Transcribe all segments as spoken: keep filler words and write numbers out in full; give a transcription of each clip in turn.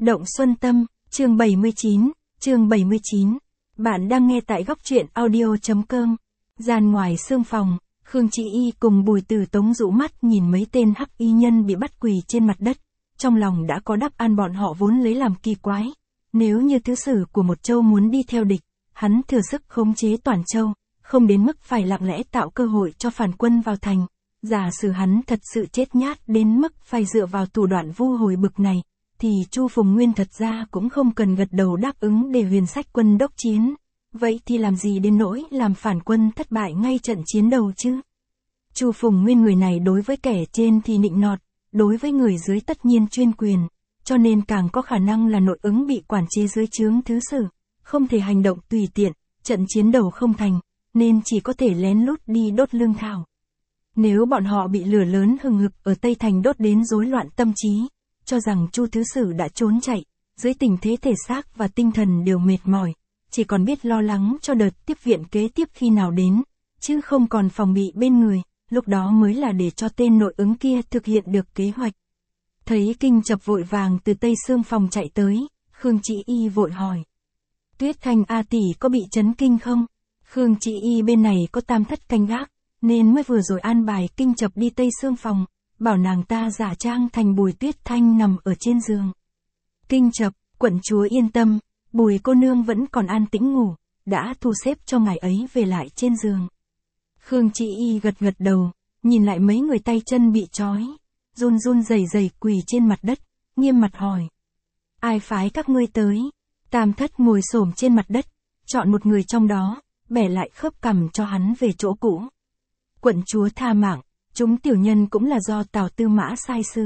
Động Xuân Tâm, chương bảy mươi chín, chương bảy mươi chín. Bạn đang nghe tại góc truyện audio chấm com. Gian ngoài sương phòng, Khương Chị Y cùng Bùi Tử Tống rũ mắt nhìn mấy tên hắc y nhân bị bắt quỳ trên mặt đất. Trong lòng đã có đáp án, bọn họ vốn lấy làm kỳ quái. Nếu như thứ sử của một châu muốn đi theo địch, hắn thừa sức khống chế toàn châu, không đến mức phải lặng lẽ tạo cơ hội cho phản quân vào thành. Giả sử hắn thật sự chết nhát đến mức phải dựa vào thủ đoạn vu hồi bực này, thì Chu Phùng Nguyên thật ra cũng không cần gật đầu đáp ứng để Huyền Sách quân đốc chiến. Vậy thì làm gì đến nỗi làm phản quân thất bại ngay trận chiến đầu chứ? Chu Phùng Nguyên người này đối với kẻ trên thì nịnh nọt, đối với người dưới tất nhiên chuyên quyền, cho nên càng có khả năng là nội ứng bị quản chế dưới trướng thứ sử, không thể hành động tùy tiện, trận chiến đầu không thành, nên chỉ có thể lén lút đi đốt lương thảo. Nếu bọn họ bị lửa lớn hừng hực ở Tây Thành đốt đến rối loạn tâm trí, cho rằng Chu thứ sử đã trốn chạy, dưới tình thế thể xác và tinh thần đều mệt mỏi, chỉ còn biết lo lắng cho đợt tiếp viện kế tiếp khi nào đến, chứ không còn phòng bị bên người, lúc đó mới là để cho tên nội ứng kia thực hiện được kế hoạch. Thấy Kinh Chập vội vàng từ Tây Sương phòng chạy tới, Khương Chị Y vội hỏi. Tuyết Thanh A tỷ có bị chấn kinh không? Khương Chị Y bên này có tam thất canh gác, nên mới vừa rồi an bài Kinh Chập đi Tây Sương phòng, bảo nàng ta giả trang thành Bùi Tuyết Thanh nằm ở trên giường. Kinh Chập, quận chúa yên tâm, Bùi cô nương vẫn còn an tĩnh ngủ, đã thu xếp cho ngài ấy về lại trên giường. Khương Chị Y gật gật đầu, nhìn lại mấy người tay chân bị trói, run run rẩy rẩy quỳ trên mặt đất, nghiêm mặt hỏi. Ai phái các ngươi tới? Tam thất ngồi xổm trên mặt đất, chọn một người trong đó, bẻ lại khớp cằm cho hắn về chỗ cũ. Quận chúa tha mạng, chúng tiểu nhân cũng là do Tào Tư Mã sai sử.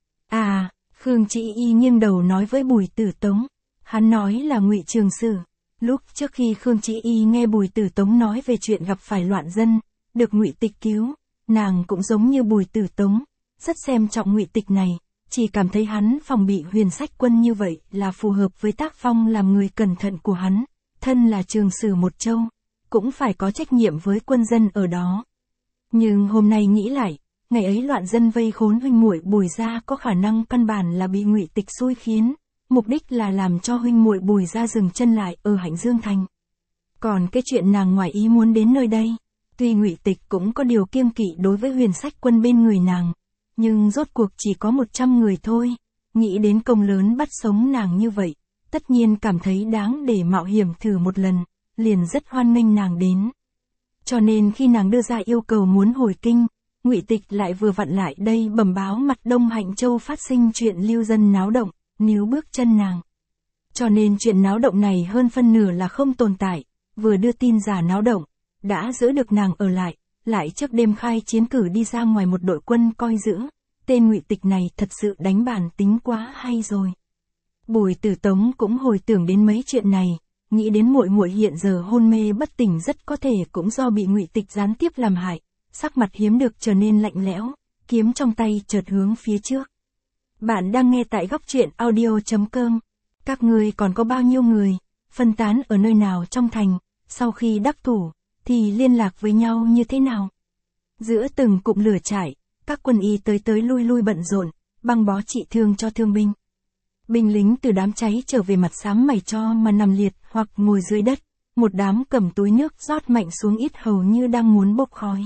À, Khương Chị Y nghiêng đầu nói với Bùi Tử Tống, hắn nói là Ngụy Trường Sử. Lúc trước khi Khương Chị Y nghe Bùi Tử Tống nói về chuyện gặp phải loạn dân, được Ngụy Tịch cứu, nàng cũng giống như Bùi Tử Tống, rất xem trọng Ngụy Tịch này, chỉ cảm thấy hắn phòng bị Huyền Sách quân như vậy là phù hợp với tác phong làm người cẩn thận của hắn, thân là Trường Sử một châu, cũng phải có trách nhiệm với quân dân ở đó. Nhưng hôm nay nghĩ lại, ngày ấy loạn dân vây khốn huynh muội Bùi gia có khả năng căn bản là bị Ngụy Tịch xui khiến, mục đích là làm cho huynh muội Bùi gia dừng chân lại ở Hạnh Dương thành. Còn cái chuyện nàng ngoài ý muốn đến nơi đây, tuy Ngụy Tịch cũng có điều kiêng kỵ đối với Huyền Sách quân bên người nàng, nhưng rốt cuộc chỉ có một trăm người thôi, nghĩ đến công lớn bắt sống nàng như vậy, tất nhiên cảm thấy đáng để mạo hiểm thử một lần, liền rất hoan nghênh nàng đến. Cho nên khi nàng đưa ra yêu cầu muốn hồi kinh, Ngụy Tịch lại vừa vặn lại đây bẩm báo mặt Đông Hạnh Châu phát sinh chuyện lưu dân náo động, níu bước chân nàng. Cho nên chuyện náo động này hơn phân nửa là không tồn tại, vừa đưa tin giả náo động, đã giữ được nàng ở lại, lại trước đêm khai chiến cử đi ra ngoài một đội quân coi giữ, tên Ngụy Tịch này thật sự đánh bản tính quá hay rồi. Bùi Tử Tống cũng hồi tưởng đến mấy chuyện này, nghĩ đến muội muội hiện giờ hôn mê bất tỉnh rất có thể cũng do bị Ngụy Tịch gián tiếp làm hại, sắc mặt hiếm được trở nên lạnh lẽo, kiếm trong tay chợt hướng phía trước. Bạn đang nghe tại góc truyện audio chấm com. Các ngươi còn có bao nhiêu người, phân tán ở nơi nào trong thành, sau khi đắc thủ, thì liên lạc với nhau như thế nào? Giữa từng cụm lửa trại, các quân y tới tới lui lui bận rộn, băng bó trị thương cho thương binh. Binh lính từ đám cháy trở về mặt xám mày cho mà nằm liệt hoặc ngồi dưới đất, một đám cầm túi nước rót mạnh xuống ít hầu như đang muốn bốc khói.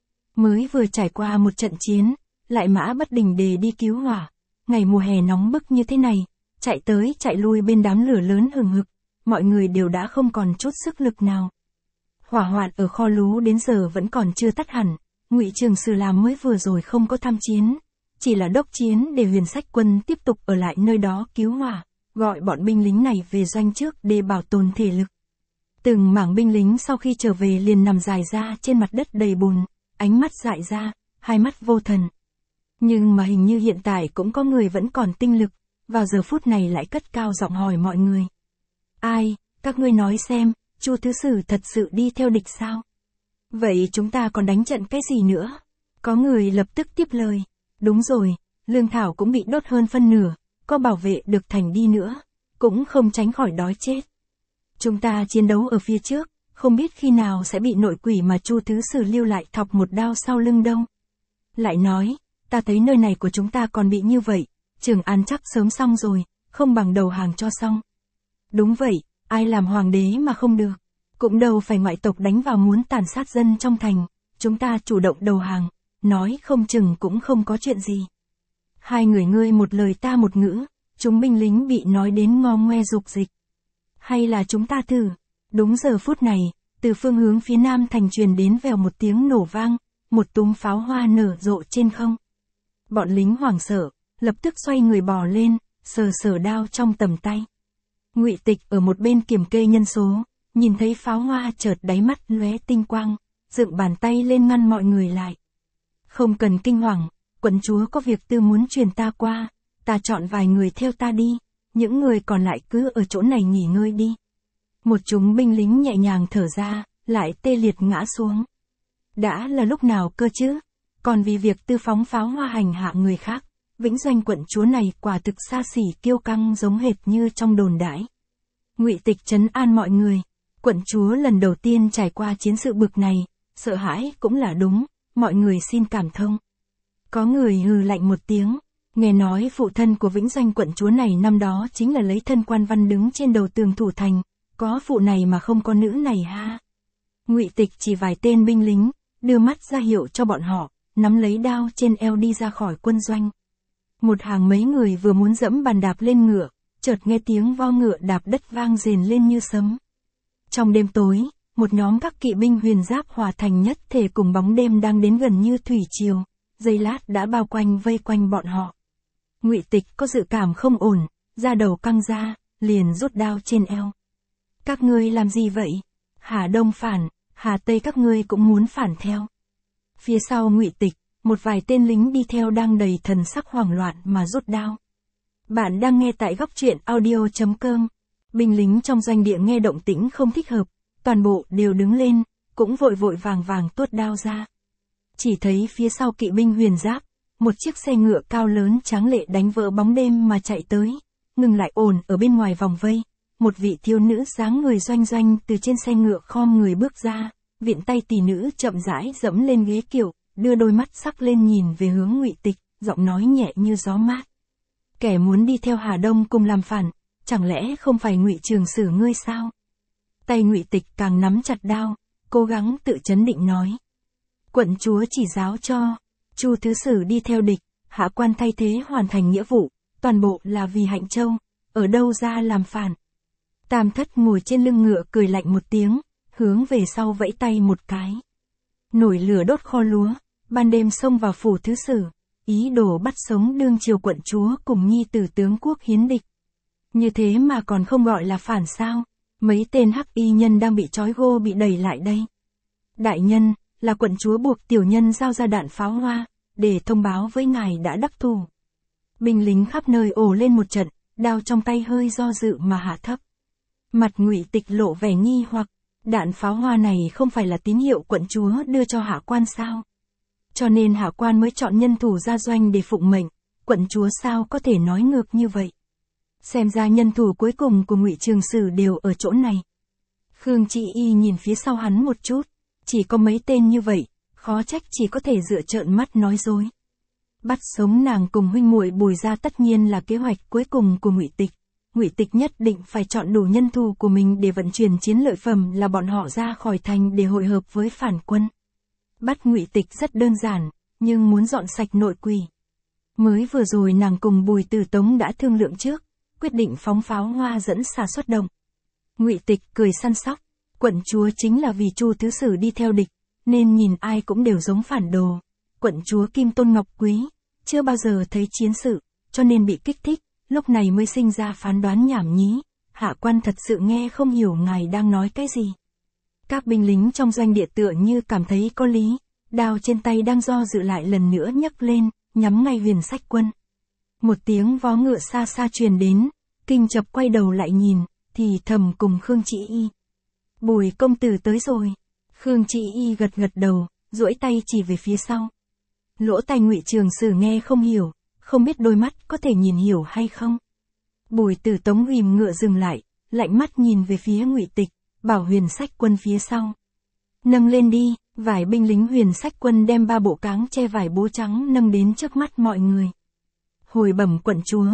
Mới vừa trải qua một trận chiến, lại mã bất đình để đi cứu hỏa. Ngày mùa hè nóng bức như thế này, chạy tới chạy lui bên đám lửa lớn hừng hực, mọi người đều đã không còn chút sức lực nào. Hỏa hoạn ở kho lú đến giờ vẫn còn chưa tắt hẳn, Ngụy Trường Sử làm mới vừa rồi không có tham chiến, chỉ là đốc chiến để Huyền Sách quân tiếp tục ở lại nơi đó cứu hỏa, gọi bọn binh lính này về doanh trước để bảo tồn thể lực. Từng mảng binh lính sau khi trở về liền nằm dài ra trên mặt đất đầy bùn, ánh mắt dại ra, hai mắt vô thần. Nhưng mà hình như hiện tại cũng có người vẫn còn tinh lực, vào giờ phút này lại cất cao giọng hỏi mọi người. Ai, các ngươi nói xem, Chu thứ sử thật sự đi theo địch sao? Vậy chúng ta còn đánh trận cái gì nữa? Có người lập tức tiếp lời. Đúng rồi, lương thảo cũng bị đốt hơn phân nửa, có bảo vệ được thành đi nữa, cũng không tránh khỏi đói chết. Chúng ta chiến đấu ở phía trước, không biết khi nào sẽ bị nội quỷ mà Chu thứ sử lưu lại thọc một đao sau lưng đâu. Lại nói, ta thấy nơi này của chúng ta còn bị như vậy, Trường An chắc sớm xong rồi, không bằng đầu hàng cho xong. Đúng vậy, ai làm hoàng đế mà không được. Cũng đâu phải ngoại tộc đánh vào muốn tàn sát dân trong thành, chúng ta chủ động đầu hàng, nói không chừng cũng không có chuyện gì. Hai người ngươi một lời ta một ngữ, chúng binh lính bị nói đến ngo ngoe dục dịch. Hay là chúng ta thử? Đúng giờ phút này, từ phương hướng phía nam thành truyền đến vèo một tiếng nổ vang, một túm pháo hoa nở rộ trên không. Bọn lính hoảng sợ, lập tức xoay người bò lên, sờ sờ đao trong tầm tay. Ngụy Tịch ở một bên kiểm kê nhân số, nhìn thấy pháo hoa chợt đáy mắt lóe tinh quang, dựng bàn tay lên ngăn mọi người lại. Không cần kinh hoàng, quận chúa có việc tư muốn truyền ta qua, ta chọn vài người theo ta đi, những người còn lại cứ ở chỗ này nghỉ ngơi đi. Một chúng binh lính nhẹ nhàng thở ra, lại tê liệt ngã xuống. Đã là lúc nào cơ chứ? Còn vì việc tư phóng pháo hoa hành hạ người khác, Vĩnh Doanh quận chúa này quả thực xa xỉ kiêu căng giống hệt như trong đồn đãi. Ngụy Tịch trấn an mọi người, quận chúa lần đầu tiên trải qua chiến sự bực này, sợ hãi cũng là đúng, mọi người xin cảm thông. Có người hừ lạnh một tiếng, nghe nói phụ thân của Vĩnh Doanh quận chúa này năm đó chính là lấy thân quan văn đứng trên đầu tường thủ thành, có phụ này mà không có nữ này ha. Ngụy Tịch chỉ vài tên binh lính, đưa mắt ra hiệu cho bọn họ, nắm lấy đao trên eo đi ra khỏi quân doanh. Một hàng mấy người vừa muốn dẫm bàn đạp lên ngựa, chợt nghe tiếng vo ngựa đạp đất vang rền lên như sấm. Trong đêm tối, một nhóm các kỵ binh huyền giáp hòa thành nhất thể cùng bóng đêm đang đến gần như thủy triều, giây lát đã bao quanh vây quanh bọn họ. Ngụy Tịch có dự cảm không ổn, da đầu căng ra, liền rút đao trên eo. Các ngươi làm gì vậy? Hà Đông phản, Hà Tây các ngươi cũng muốn phản theo. Phía sau Ngụy Tịch, một vài tên lính đi theo đang đầy thần sắc hoảng loạn mà rút đao. Bạn đang nghe tại góc truyện audio chấm com. Binh lính trong doanh địa nghe động tĩnh không thích hợp, toàn bộ đều đứng lên, cũng vội vội vàng vàng tuốt đao ra. Chỉ thấy phía sau kỵ binh huyền giáp, một chiếc xe ngựa cao lớn tráng lệ đánh vỡ bóng đêm mà chạy tới, ngừng lại ổn ở bên ngoài vòng vây. Một vị thiếu nữ dáng người doanh doanh từ trên xe ngựa khom người bước ra, viện tay tỷ nữ chậm rãi dẫm lên ghế kiệu, đưa đôi mắt sắc lên nhìn về hướng Ngụy Tịch, giọng nói nhẹ như gió mát. Kẻ muốn đi theo Hà Đông cùng làm phản, chẳng lẽ không phải Ngụy Trường Sử ngươi sao? Tay Ngụy Tịch càng nắm chặt đao, cố gắng tự trấn định nói. Quận chúa chỉ giáo cho, Chu thứ sử đi theo địch, hạ quan thay thế hoàn thành nghĩa vụ, toàn bộ là vì Hạnh Châu, ở đâu ra làm phản. Tam Thất ngồi trên lưng ngựa cười lạnh một tiếng, hướng về sau vẫy tay một cái. Nổi lửa đốt kho lúa, ban đêm xông vào phủ thứ sử, ý đồ bắt sống đương triều quận chúa cùng nhi tử tướng quốc hiến địch. Như thế mà còn không gọi là phản sao? Mấy tên hắc y nhân đang bị trói gô bị đẩy lại đây. Đại nhân, là quận chúa buộc tiểu nhân giao ra đạn pháo hoa, để thông báo với ngài đã đắc thủ. Binh lính khắp nơi ồ lên một trận, đao trong tay hơi do dự mà hạ thấp. Mặt Ngụy Tịch lộ vẻ nghi hoặc, đạn pháo hoa này không phải là tín hiệu quận chúa đưa cho hạ quan sao? Cho nên hạ quan mới chọn nhân thủ ra doanh để phụng mệnh, quận chúa sao có thể nói ngược như vậy? Xem ra nhân thủ cuối cùng của Ngụy Trường Sử đều ở chỗ này. Khương Chị Y nhìn phía sau hắn một chút, chỉ có mấy tên như vậy, khó trách chỉ có thể dựa trợn mắt nói dối. Bắt sống nàng cùng huynh muội Bùi gia tất nhiên là kế hoạch cuối cùng của Ngụy Tịch. Ngụy Tịch nhất định phải chọn đủ nhân thủ của mình để vận chuyển chiến lợi phẩm là bọn họ ra khỏi thành để hội hợp với phản quân. Bắt Ngụy Tịch rất đơn giản, nhưng muốn dọn sạch nội quỷ. Mới vừa rồi nàng cùng Bùi Tử Tống đã thương lượng trước, quyết định phóng pháo hoa dẫn xà xuất động. Ngụy Tịch cười săn sóc, quận chúa chính là vì Chu thứ sử đi theo địch, nên nhìn ai cũng đều giống phản đồ. Quận chúa Kim Tôn Ngọc Quý, chưa bao giờ thấy chiến sự, cho nên bị kích thích, lúc này mới sinh ra phán đoán nhảm nhí. Hạ quan thật sự nghe không hiểu ngài đang nói cái gì. Các binh lính trong doanh địa tựa như cảm thấy có lý, đao trên tay đang do dự lại lần nữa nhấc lên, nhắm ngay Huyền Sách Quân. Một tiếng vó ngựa xa xa truyền đến, Kinh Chập quay đầu lại nhìn, thì thầm cùng Khương Chị Y. Bùi công tử tới rồi. Khương Chị Y gật gật đầu, duỗi tay chỉ về phía sau. Lỗ tai Ngụy Trường Sử nghe không hiểu, không biết đôi mắt có thể nhìn hiểu hay không. Bùi Tử Tống ghim ngựa dừng lại, lạnh mắt nhìn về phía Ngụy Tịch, bảo Huyền Sách Quân phía sau. Nâng lên đi, vài binh lính Huyền Sách Quân đem ba bộ cáng che vải bố trắng nâng đến trước mắt mọi người. Hồi bẩm quận chúa,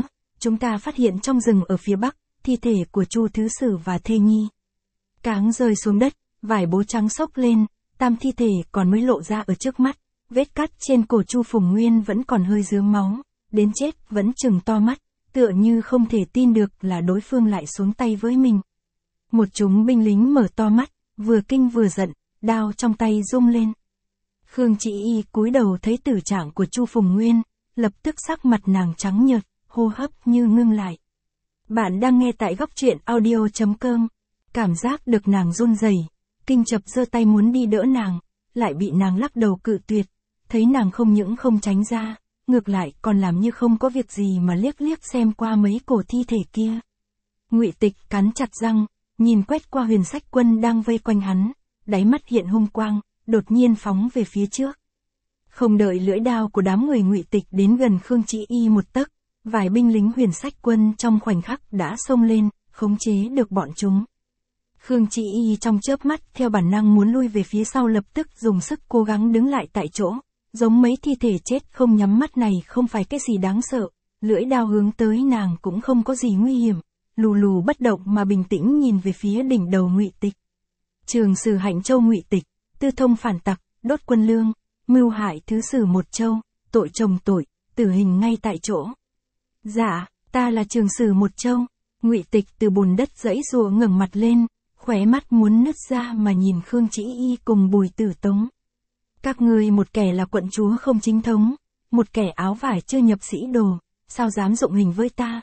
chúng ta phát hiện trong rừng ở phía bắc, thi thể của Chu Thứ Sử và thê nhi. Cáng rơi xuống đất, vải bố trắng xốc lên, tam thi thể còn mới lộ ra ở trước mắt, vết cắt trên cổ Chu Phùng Nguyên vẫn còn hơi rướm máu, đến chết vẫn trừng to mắt, tựa như không thể tin được là đối phương lại xuống tay với mình. Một chúng binh lính mở to mắt, vừa kinh vừa giận, đao trong tay rung lên. Khương Chị Y cúi đầu thấy tử trạng của Chu Phùng Nguyên, lập tức sắc mặt nàng trắng nhợt, hô hấp như ngưng lại. Bạn đang nghe tại góc truyện audio chấm com. Cảm giác được nàng run rẩy, Kinh Chập giơ tay muốn đi đỡ nàng, lại bị nàng lắc đầu cự tuyệt. Thấy nàng không những không tránh ra, ngược lại còn làm như không có việc gì mà liếc liếc xem qua mấy cổ thi thể kia. Ngụy Tịch cắn chặt răng, nhìn quét qua Huyền Sách Quân đang vây quanh hắn, đáy mắt hiện hung quang, đột nhiên phóng về phía trước. Không đợi lưỡi đao của đám người Ngụy Tịch đến gần Khương Chị Y một tấc, vài binh lính Huyền Sách Quân trong khoảnh khắc đã xông lên, khống chế được bọn chúng. Khương Chị Y trong chớp mắt theo bản năng muốn lui về phía sau, lập tức dùng sức cố gắng đứng lại tại chỗ, giống mấy thi thể chết không nhắm mắt này không phải cái gì đáng sợ, lưỡi đao hướng tới nàng cũng không có gì nguy hiểm, lù lù bất động mà bình tĩnh nhìn về phía đỉnh đầu Ngụy Tịch. Trường Sử Hạnh Châu Ngụy Tịch, tư thông phản tặc, đốt quân lương, mưu hại Thứ Sử một châu, tội chồng tội, tử hình ngay tại chỗ. Dạ, ta là Trường Sử một châu. Ngụy Tịch từ bùn đất giãy giụa ngẩng mặt lên, khóe mắt muốn nứt ra mà nhìn Khương Chị Y cùng Bùi Tử Tống. Các ngươi một kẻ là quận chúa không chính thống, một kẻ áo vải chưa nhập sĩ đồ, sao dám dụng hình với ta?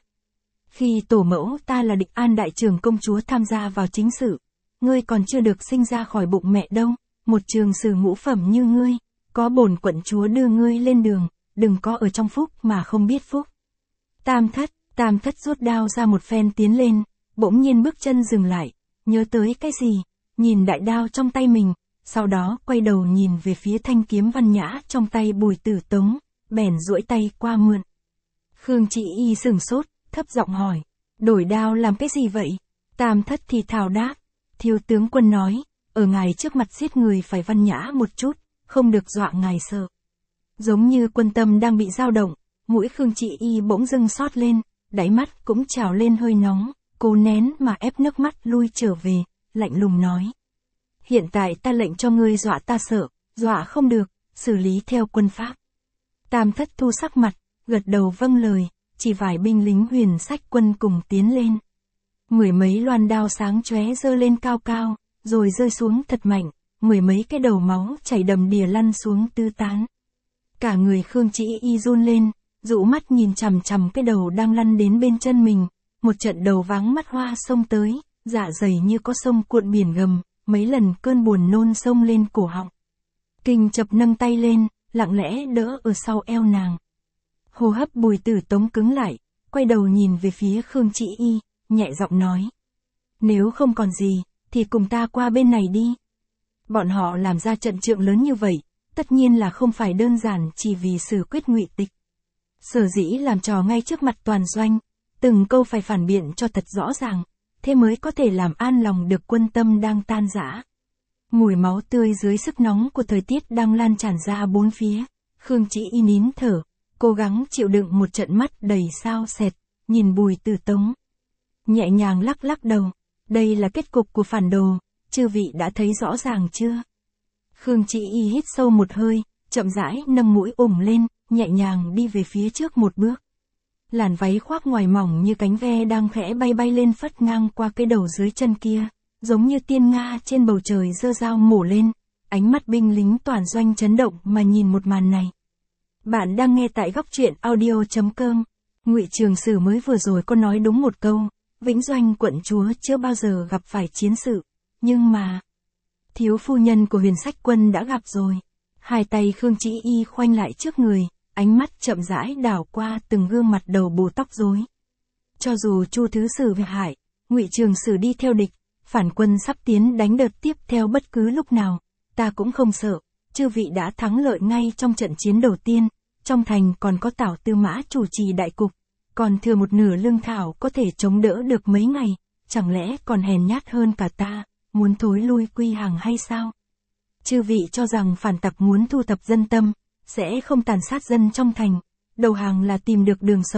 Khi tổ mẫu ta là Địch An đại trưởng công chúa tham gia vào chính sự, ngươi còn chưa được sinh ra khỏi bụng mẹ đâu, một trường sử ngũ phẩm như ngươi, có bổn quận chúa đưa ngươi lên đường, đừng có ở trong phúc mà không biết phúc. Tam thất, tam thất rút đao ra một phen tiến lên, bỗng nhiên bước chân dừng lại, nhớ tới cái gì, nhìn đại đao trong tay mình, sau đó quay đầu nhìn về phía thanh kiếm văn nhã trong tay Bùi Tử Tống, bèn duỗi tay qua mượn. Khương Chị Y sửng sốt, thấp giọng hỏi, đổi đao làm cái gì vậy? Tam thất thì thào đáp, thiếu tướng quân nói, ở ngài trước mặt giết người phải văn nhã một chút, không được dọa ngài sợ. Giống như quân tâm đang bị dao động, mũi Khương Chị Y bỗng dưng xót lên, đáy mắt cũng trào lên hơi nóng, cố nén mà ép nước mắt lui trở về, lạnh lùng nói. Hiện tại ta lệnh cho ngươi dọa ta sợ, dọa không được, xử lý theo quân pháp. Tam thất thu sắc mặt, gật đầu vâng lời, chỉ vài binh lính Huyền Sách Quân cùng tiến lên. Mười mấy loan đao sáng chóe giơ lên cao cao, rồi rơi xuống thật mạnh, mười mấy cái đầu máu chảy đầm đìa lăn xuống tứ tán. Cả người Khương Chị Y run lên, dụ mắt nhìn chằm chằm cái đầu đang lăn đến bên chân mình, một trận đầu váng mắt hoa xông tới, dạ dày như có sông cuộn biển gầm, mấy lần cơn buồn nôn xông lên cổ họng. Kinh Chập nâng tay lên, lặng lẽ đỡ ở sau eo nàng. Hô hấp Bùi Tử Tống cứng lại, quay đầu nhìn về phía Khương Chị Y, nhẹ giọng nói. Nếu không còn gì, thì cùng ta qua bên này đi. Bọn họ làm ra trận trượng lớn như vậy, tất nhiên là không phải đơn giản chỉ vì xử quyết Ngụy Tịch. Sở dĩ làm trò ngay trước mặt toàn doanh, từng câu phải phản biện cho thật rõ ràng, thế mới có thể làm an lòng được quân tâm đang tan rã. Mùi máu tươi dưới sức nóng của thời tiết đang lan tràn ra bốn phía, Khương Chị Y nín thở, cố gắng chịu đựng một trận mắt đầy sao sệt, nhìn Bùi Tử Tống. Nhẹ nhàng lắc lắc đầu, đây là kết cục của phản đồ, chư vị đã thấy rõ ràng chưa? Khương Chị Y hít sâu một hơi, chậm rãi nâng mũi ủng lên, nhẹ nhàng đi về phía trước một bước. Làn váy khoác ngoài mỏng như cánh ve đang khẽ bay bay lên phất ngang qua cái đầu dưới chân kia, giống như tiên nga trên bầu trời giơ dao mổ lên, ánh mắt binh lính toàn doanh chấn động mà nhìn một màn này. Bạn đang nghe tại góc truyện audio chấm com. Ngụy Trường Sử mới vừa rồi có nói đúng một câu, Vĩnh Doanh quận chúa chưa bao giờ gặp phải chiến sự, nhưng mà thiếu phu nhân của Huyền Sách Quân đã gặp rồi. Hai tay Khương Chị Y khoanh lại trước người, ánh mắt chậm rãi đảo qua từng gương mặt đầu bù tóc rối. Cho dù Chu Thứ Sử bị hại, Ngụy Trường Sử đi theo địch, phản quân sắp tiến đánh đợt tiếp theo bất cứ lúc nào, ta cũng không sợ, chư vị đã thắng lợi ngay trong trận chiến đầu tiên, trong thành còn có Tảo Tư Mã chủ trì đại cục, còn thừa một nửa lương thảo có thể chống đỡ được mấy ngày, chẳng lẽ còn hèn nhát hơn cả ta, muốn thối lui quy hàng hay sao? Chư vị cho rằng phản tặc muốn thu thập dân tâm, sẽ không tàn sát dân trong thành, đầu hàng là tìm được đường sống,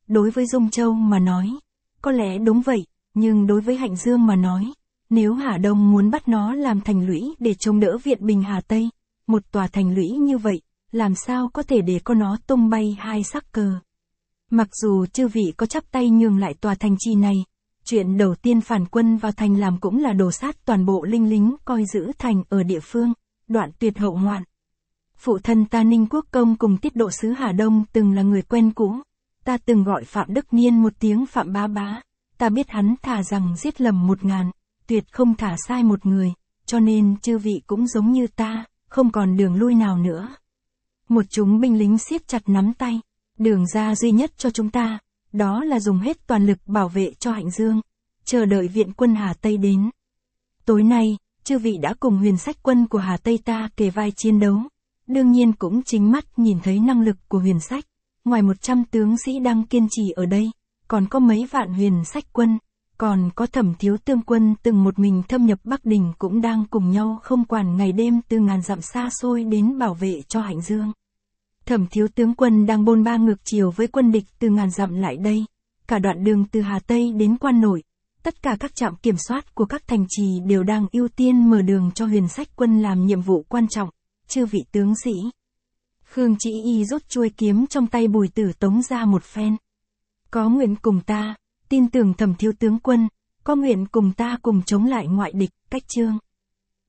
Đối với Dung Châu mà nói, có lẽ đúng vậy, nhưng đối với Hạnh Dương mà nói, nếu Hà Đông muốn bắt nó làm thành lũy để chống đỡ viện binh Hà Tây, một tòa thành lũy như vậy, làm sao có thể để có nó tung bay hai sắc cờ. Mặc dù chư vị có chắp tay nhường lại tòa thành trì này, chuyện đầu tiên phản quân vào thành làm cũng là đổ sát toàn bộ linh lính coi giữ thành ở địa phương, đoạn tuyệt hậu hoạn. Phụ thân ta Ninh Quốc Công cùng tiết độ sứ Hà Đông từng là người quen cũ, ta từng gọi Phạm Đức Niên một tiếng Phạm Bá Bá, ta biết hắn thà rằng giết lầm một ngàn, tuyệt không thả sai một người, cho nên chư vị cũng giống như ta, không còn đường lui nào nữa. Một chúng binh lính siết chặt nắm tay, đường ra duy nhất cho chúng ta, đó là dùng hết toàn lực bảo vệ cho Hạnh Dương, chờ đợi viện quân Hà Tây đến. Tối nay, chư vị đã cùng Huyền Sách quân của Hà Tây ta kề vai chiến đấu, đương nhiên cũng chính mắt nhìn thấy năng lực của Huyền Sách, ngoài một trăm tướng sĩ đang kiên trì ở đây, còn có mấy vạn Huyền Sách quân, còn có Thẩm thiếu tướng quân từng một mình thâm nhập Bắc Đình cũng đang cùng nhau không quản ngày đêm từ ngàn dặm xa xôi đến bảo vệ cho Hạnh Dương. Thẩm thiếu tướng quân đang bôn ba ngược chiều với quân địch từ ngàn dặm lại đây, cả đoạn đường từ Hà Tây đến Quan Nội, tất cả các trạm kiểm soát của các thành trì đều đang ưu tiên mở đường cho Huyền Sách quân làm nhiệm vụ quan trọng, chư vị tướng sĩ. Khương Chỉ Y rút chuôi kiếm trong tay Bùi Tử Tống ra một phen. Có nguyện cùng ta, tin tưởng Thẩm thiếu tướng quân, có nguyện cùng ta cùng chống lại ngoại địch, Cách Chương.